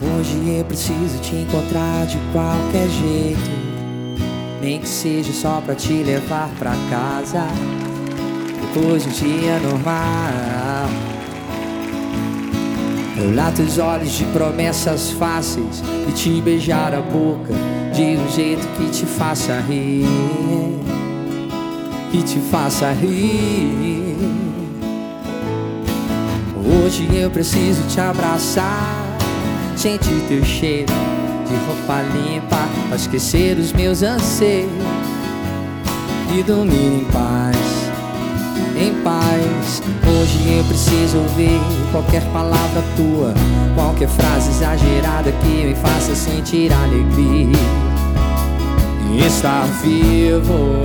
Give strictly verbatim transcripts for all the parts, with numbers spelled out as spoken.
Hoje eu preciso te encontrar de qualquer jeito, nem que seja só pra te levar pra casa, depois de um dia normal. Olhar teus olhos de promessas fáceis e te beijar a boca de um jeito que te faça rir, que te faça rir. Hoje eu preciso te abraçar, sentir teu cheiro de roupa limpa, pra esquecer os meus anseios e dormir em paz, em paz. Hoje eu preciso ouvir qualquer palavra tua, qualquer frase exagerada que me faça sentir alegria e estar vivo.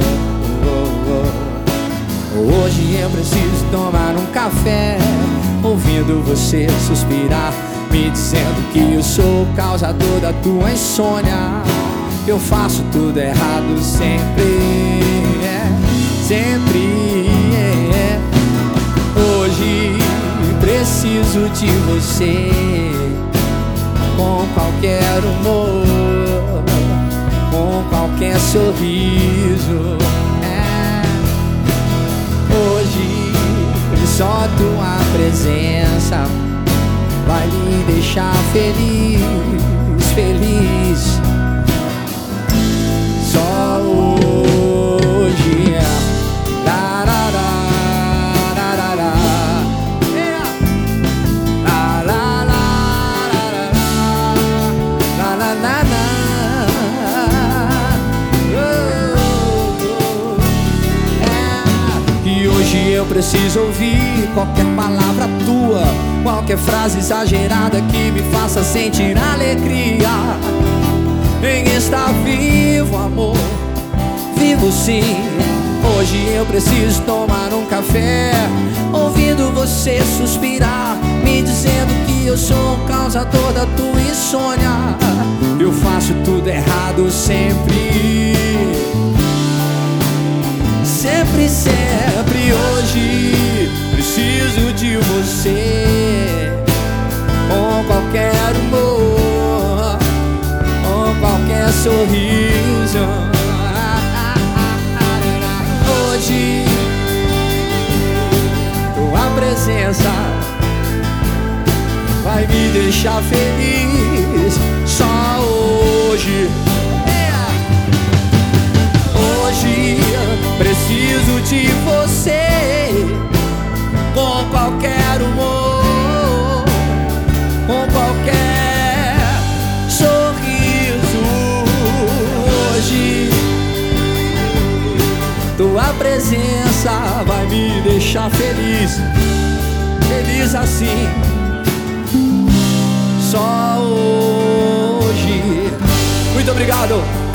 Hoje eu preciso tomar um café, ouvindo você suspirar, me dizendo que eu sou o causador da tua insônia. Eu faço tudo errado sempre, é, sempre é. Hoje preciso de você, com qualquer humor, com qualquer sorriso, é. Hoje só tua presença vai me deixar feliz, feliz. Só hoje. La, la, la, la, la, la. Yeah. La, la, la, la, la, la, la, la, la. Oh, yeah. E hoje eu preciso ouvir qualquer palavra tua, qualquer frase exagerada que me faça sentir alegria em estar vivo, amor, vivo sim. Hoje eu preciso tomar um café, ouvindo você suspirar, me dizendo que eu sou o causador da tua insônia. Eu faço tudo errado sempre, sempre, sempre. Hoje preciso de você, com qualquer humor, com qualquer sorriso. Hoje tua presença vai me deixar feliz. Só hoje. Hoje preciso de você, com qualquer humor, com qualquer sorriso. Hoje tua presença vai me deixar feliz, feliz assim. Só hoje. Muito obrigado.